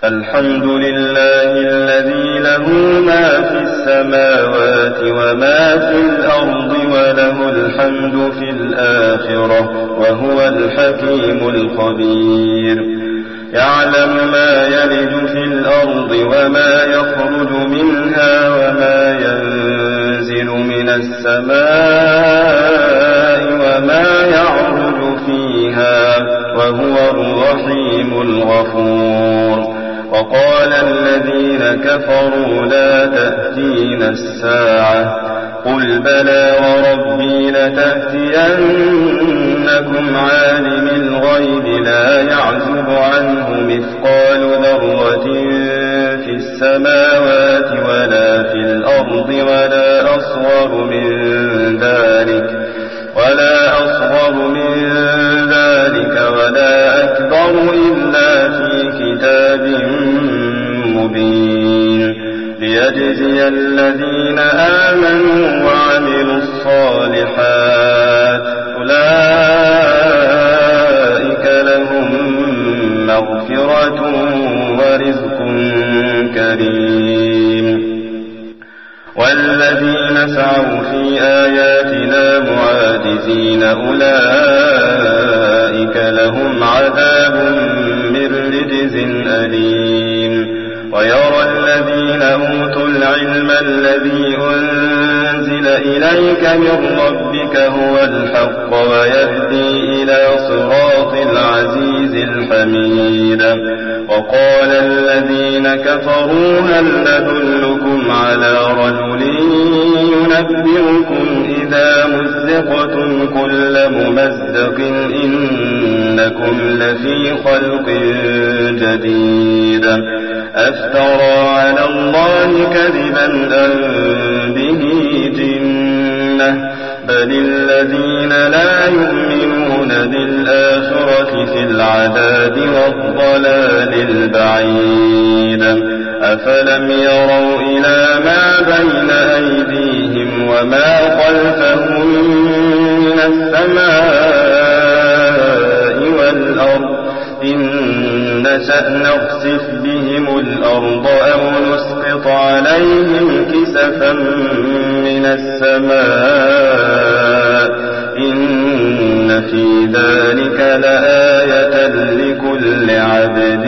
الحمد لله الذي له ما في السماوات وما في الأرض وله الحمد في الآخرة وهو الحكيم الخبير. يعلم ما يلج في الأرض وما يخرج منها وما ينزل من السماء وما يعرج فيها وهو الرحيم الغفور. وقال الذين كفروا لا تأتينا الساعة قل بلى وربي لتأتينكم عالم الغيب لا يعزب عنه مثقال ذرة في السماوات ولا في الأرض ولا أصغر من ذلك ولا أكبر إلا في كتاب مبين ليجزي الذين آمنوا وعملوا الصالحات أولئك لهم مغفرة ورزق كريم. والذين سعوا في آياتنا معاجزين أولئك لهم عذاب من رجز أليم. ويرى الذين أوتوا العلم الذي أنزل إليك من ربك هو الحق ويهدي إلى صراط العزيز الحميد. وقال الذين كفروا هل ندلكم على رجل ينبئكم إذا مزقتم كل ممزق إنكم لفي خلق جديد. أفترى على الله كذبا أم به جنة بل الذين لا يؤمنون بالآخرة في العذاب والضلال البعيد. أفلم يروا إلى ما بين أيديهم وما خلفهم من السماء والأرض إن نشأ نخسف بهم الأرض أو نسقط عليهم كسفا من السماء إن في ذلك لآية لكل عبد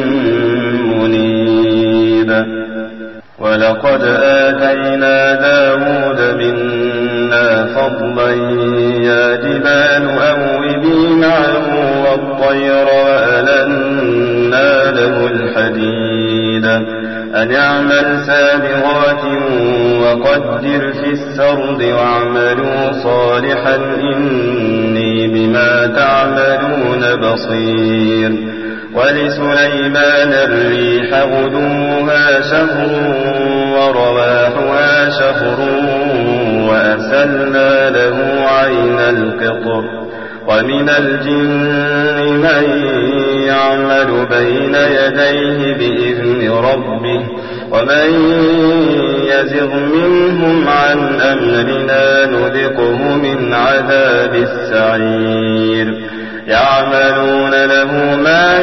منيب. ولقد آتينا داود منا فضلا يا جبال أوبي معه والطير وألنا له الحديد أن اعمل سابغات وقدر في السرد واعملوا صالحا إني بما تعملون بصير. ولسليمان الريح غدوها شهر ورواحها شهر وأسلنا له عين القطر. ومن الجن من يعمل بين يديه بإذن ربه ومن يزغ منهم عن أمرنا نذقه من عذاب السعير. يعملون له ما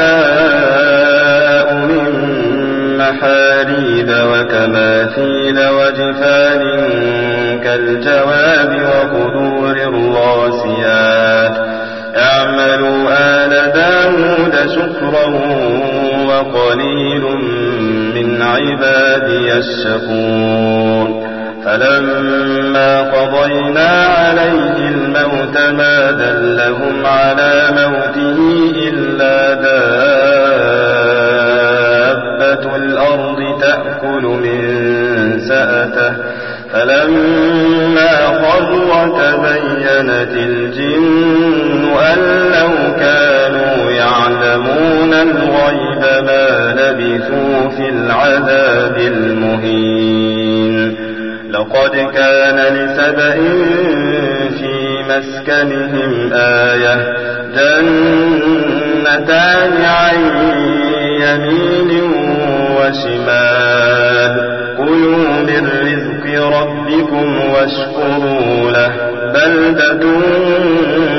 يشاء من محاريب وكماثيل وجفان كالجواب وقدور الراسيات. اعملوا آل داود شكرا وقليل من عبادي الشكور. فلما قضينا عليه الموت ما دلهم على موته إلا دابة الأرض تأكل من سأته فلما خر تبينت الجن أن لو كانوا يعلمون الغيب ما لبثوا في العذاب المهين. لقد كان لسبإ في مسكنهم آية جنتان عن يمين وشمال كلوا من رزق ربكم واشكروا له بلدة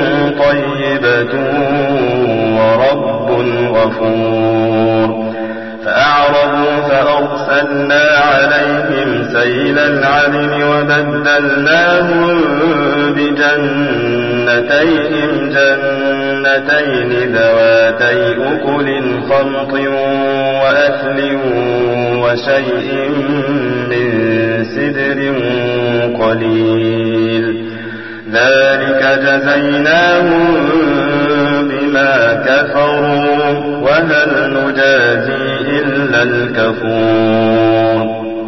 طيبة ورب غفور. أرسلنا عليهم سيل العرم وبدلناهم بجنتين ذواتي أكل خمط وأثل وشيء من سدر قليل ذلك جزيناهم بما كفروا وهل نجازي إلا الكفور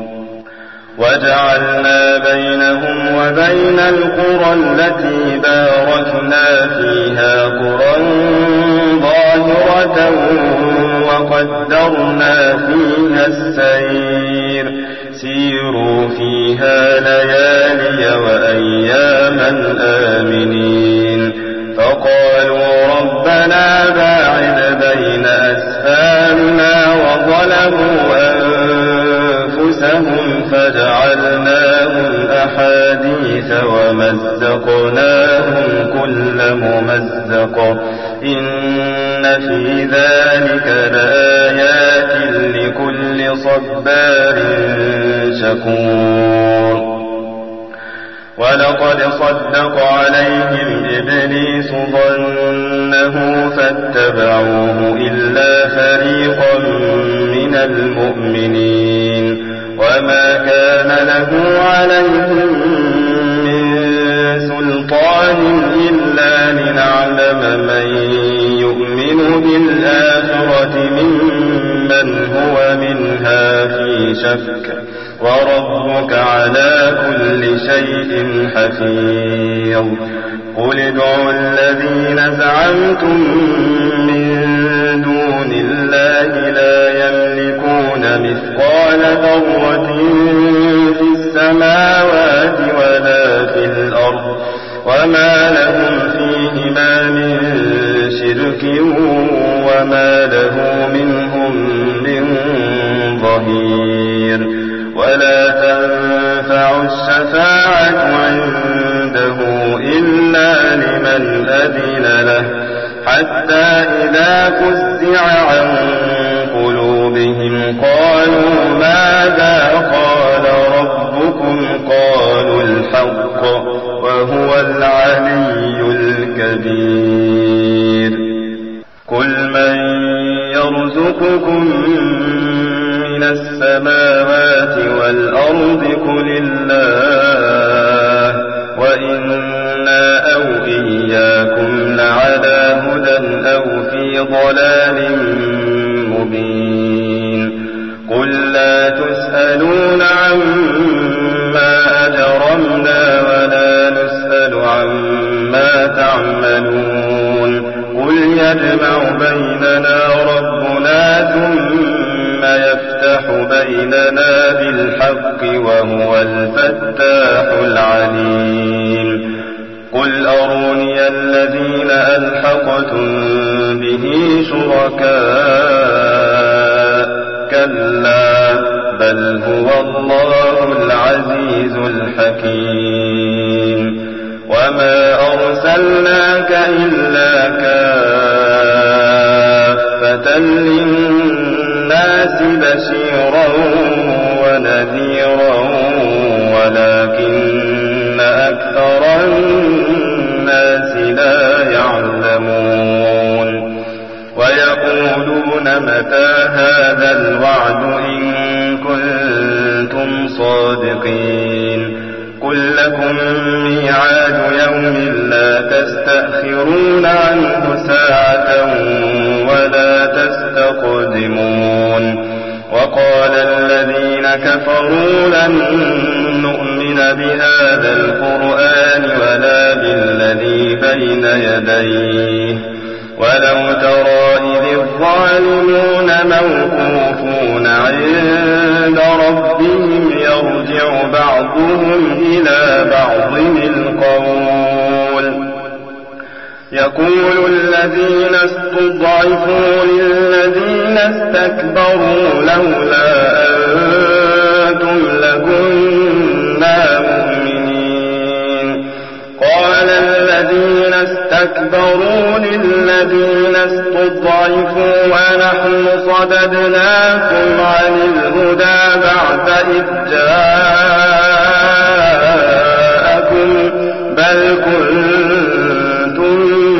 وجعلنا بينهم وبين القرى التي باركنا فيها قرى ظاهرة وقدرنا فيها السير سيروا فيها ليالي وأياما آمنين فقالوا ربنا باعد بين أسفارنا وظلموا أنفسهم فجعلناهم أحاديث ومزقناهم كل ممزق إن في ذلك لآيات لكل صبار شكور ولقد صدق عليهم إبليس ظنه فاتبعوه إلا فريقا من المؤمنين وما كان له عليهم من سلطان إلا لنعلم من يؤمن بالآخرة ممن هو منها في شك وربك على كل شيء حفيظ قل ادعوا الذين زعمتم من دون الله لا يملكون مثقال ذرة في السماوات ولا في الأرض وما لهم فيهما من شرك وما له منهم من ظهير ولا تنفع الشفاعة عنده إلا لمن أذن له حتى إذا فزع عن قلوبهم قالوا ماذا قال ربكم قالوا الحق وهو العلي الكبير قل من يرزقكم من السماوات والأرض قل الله وإنا أو إياكم لعلى هدى أو في ضلال مبين قل لا تسألون عما أجرمنا ولا نسأل عما تعملون قل يجمع بيننا ربنا ثم يفتح بيننا بالحق وهو الفتاح العليم قل أروني الذين ألحقتم به شركاء كلا بل هو الله العزيز الحكيم وما أرسلناك إلا كافة للناس بشيرا ونذيرا ولكن أكثر الناس لا يعلمون ويقولون متى هذا الوعد إن كنتم صادقين قل لكم ميعاد يوم لا تستأخرون عنه ساعة ولا تستقدمون وقال الذين كفروا لن نؤمن بهذا القرآن ولا بالذي بين يديه ولو ترى إذ الظالمون موقوفون عند ربهم يرجع بعضهم إلى بعض القول يقول الذين استضعفوا للذين استكبروا لولا أنتم لكنا مؤمنين قال الذين استكبروا اسْتَكْبَرُوا لِلَّذِينَ اسْتُضْعِفُوا وَنَحْنُ صَدَدْنَاكُمْ عَنِ الْهُدَى بَعْدَ إِذْ جَاءَكُمْ بَلْ كُنتُمْ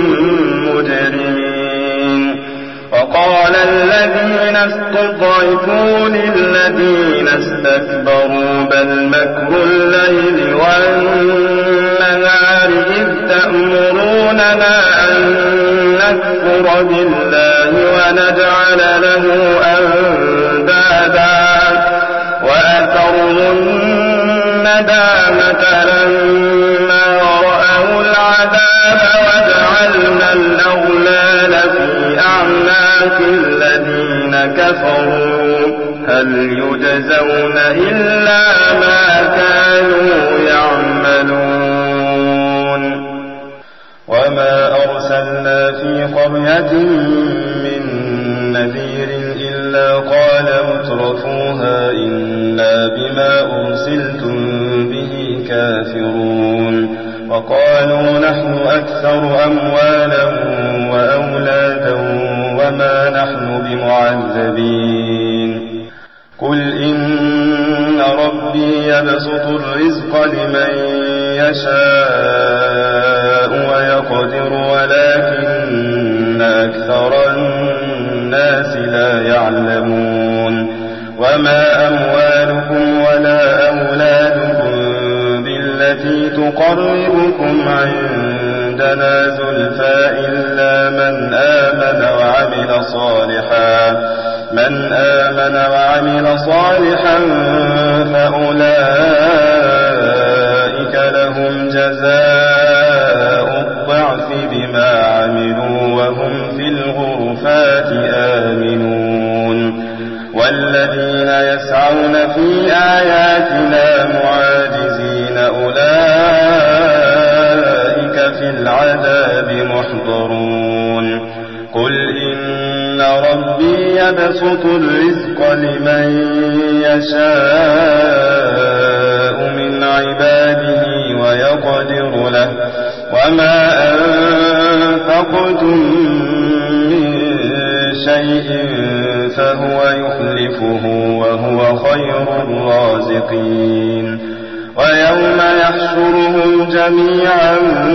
مُجْرِمِينَ وَقَالَ الَّذِينَ اسْتُضْعِفُوا لِلَّذِينَ اسْتَكْبَرُوا بَلْ مَكْرُ اللَّيْلِ وَالنَّهَارِ إِذْ تَأْمُرُونَنَا أَن نَّكْفُرَ بِاللَّهِ وَنَجْعَلَ لَهُ أَندَادًا وَأَسَرُّوا النَّدَامَةَ لَمَّا رَأَوُا الْعَذَابَ وَجَعَلْنَا الْأَغْلَالَ فِي أَعْنَاقِ الَّذِينَ كَفَرُوا هَلْ يُجْزَوْنَ إِلَّا مَا كَانُوا يَعْمَلُونَ وَمَا أَرْسَلْنَا فِي قَرْيَةٍ مِّن نَّذِيرٍ إِلَّا قَالَ مُتْرَفُوهَا إِنَّا بِمَا أُرْسِلْتُم بِهِ كَافِرُونَ وَقَالُوا نَحْنُ أَكْثَرُ أَمْوَالًا وَأَوْلَادًا وَمَا نَحْنُ بِمُعَذَّبِينَ قُلْ إِنَّ رَبِّي يَبْسُطُ الرِّزْقَ لِمَن يَشَاءُ وَيَقْدِرُ وَلَكِنَّ أَكْثَرَ النَّاسِ لَا يَعْلَمُونَ وَمَا أَمْوَالُكُمْ وَلَا أَوْلَادُكُمْ بِالَّتِي تُقَرِّبُكُمْ عِندَنَا زُلْفَىٰ إِلَّا مَنْ آمَنَ وَعَمِلَ صَالِحًا فَأُولَٰئِكَ لَهُمْ جَزَاءُ الضِّعْفِ بِمَا عَمِلُوا وَهُمْ فِي الْغُرُفَاتِ آمِنُونَ وَالَّذِينَ يَسْعَوْنَ فِي آيَاتِنَا مُعَاجِزِينَ أُولَٰئِكَ فِي الْعَذَابِ مُحْضَرُونَ قُلْ إِنَّ رَبِّي يَبْسُطُ الرِّزْقَ لِمَن يَشَاءُ مِنْ عِبَادِهِ وَيَقْدِرُ لَهُ وَمَا أَنفَقْتُم مِّن شَيْءٍ فَهُوَ يُخْلِفُهُ وَهُوَ خَيْرُ الرَّازِقِينَ وَيَوْمَ يَحْشُرُهُمْ جَمِيعًا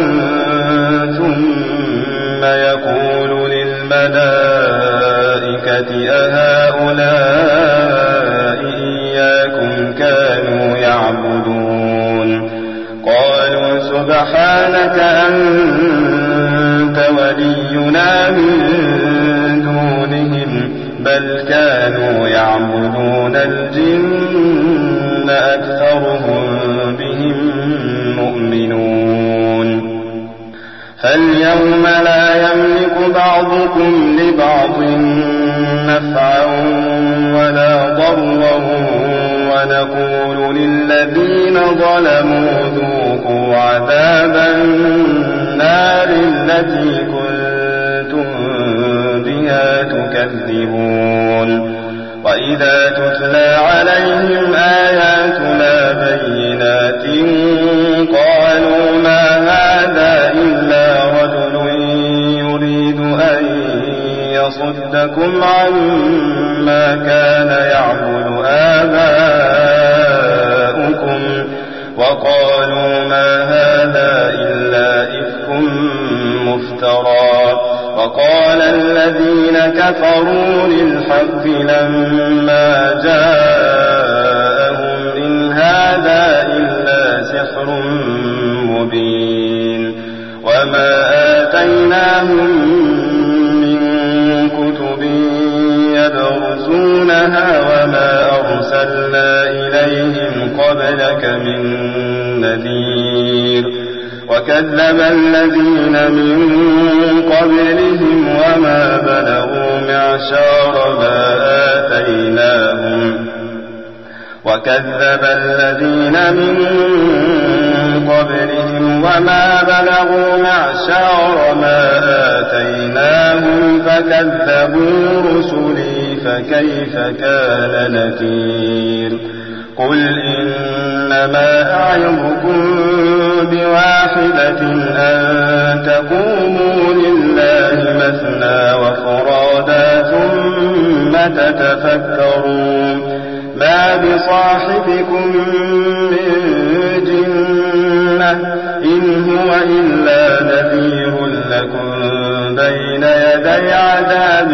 ثُمَّ يَقُولُ لِلْمَلَائِكَةِ أَهَٰؤُلَاءِ إِيَّاكُمْ كَانُوا يَعْبُدُونَ قَالُوا سُبْحَانَكَ أَنتَ وَلِيُّنَا مِن دُونِهِمْ بَلْ كَانُوا يَعْبُدُونَ الْجِنَّ أَكْثَرُهُم بِهِم مُّؤْمِنُونَ فَالْيَوْمَ لَا يَمْلِكُ بَعْضُكُمْ لِبَعْضٍ نَّفْعًا وَلَا ضَرًّا وَنَقُولُ لِلَّذِينَ ظَلَمُوا ذُوقُوا عَذَابَ النَّارِ الَّتِي كُنتُم بِهَا تُكَذِّبُونَ وَإِذَا تُتْلَىٰ عَلَيْهِمْ آيَاتُنَا بَيِّنَاتٍ قَالُوا مَا هَٰذَا إِلَّا رَجُلٌ يُرِيدُ أَن يَصُدَّكُمْ عَمَّا كَانَ يَعْبُدُ آبَاؤُكُمْ وَقَالُوا مَا هَٰذَا إِلَّا إِفْكٌ مُّفْتَرًى وَقَالَ الَّذِينَ كَفَرُوا لِلْحَقِّ لَمَّا جَاءَهُمْ إِنْ هَٰذَا إِلَّا سِحْرٌ مُّبِينٌ وَمَا آتَيْنَاهُم مِّن كُتُبٍ يَدْرُسُونَهَا وَمَا أَرْسَلْنَا إِلَيْهِمْ قَبْلَكَ مِن نَّذِيرٍ وَكَذَّبَ الَّذِينَ مِن قَبْلِهِمْ وَمَا بَلَغُوا مِعْشَارَ مَا آتَيْنَاهُمْ وَكَذَّبَ الَّذِينَ مِن قَبْلِهِمْ وَمَا بَلَغُوا مِعْشَارَ مَا آتَيْنَاهُمْ فَكَذَّبُوا رُسُلِي فَكَيْفَ كَانَ نَكِيرِ قُلْ إِنَّمَا أَعِظُكُم بواحدة أن تقوموا لله مثنى وفرادا ثم تتفكرون ما بصاحبكم من جنة إن هو إلا نذير لكم بين يدي عذاب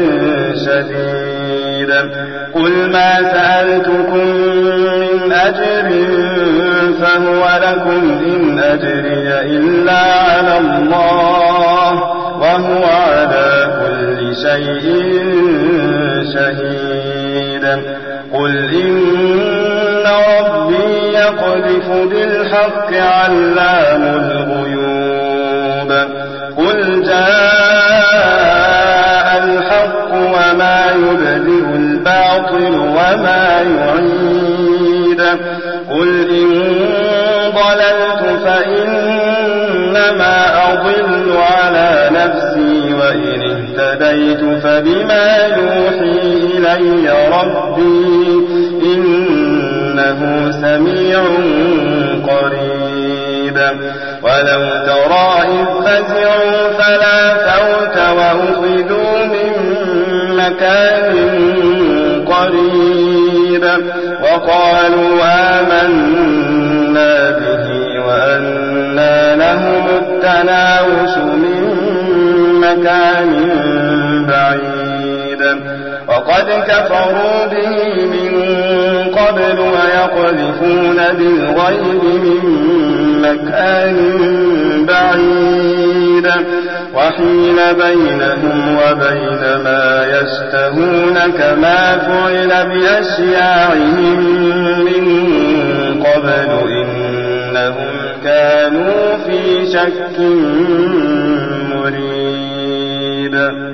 شديد قل ما سألتكم من أجر فهو لكم إن أجري إلا على الله وهو على كل شيء شهيد قل إن ربي يقذف بالحق علام الغيوب قل جاء الحق وما يبدئ الباطل وما يعيد قل إن ضللت فإنما أضل على نفسي وإن اهتديت فبما يوحي إلي ربي إنه سميع قريب ولو ترى إذ فزعوا فلا فوت وأخذوا من مكان قريب وقالوا آمنا به وأنى لهم التناوش من مكان بعيد وقد كفروا به من قبل ويقذفون بالغيب من مكان بعيد وحيل بينهم وبين ما يشتهون كما فعل بأشياعهم من قبل إنهم كانوا في شك مريب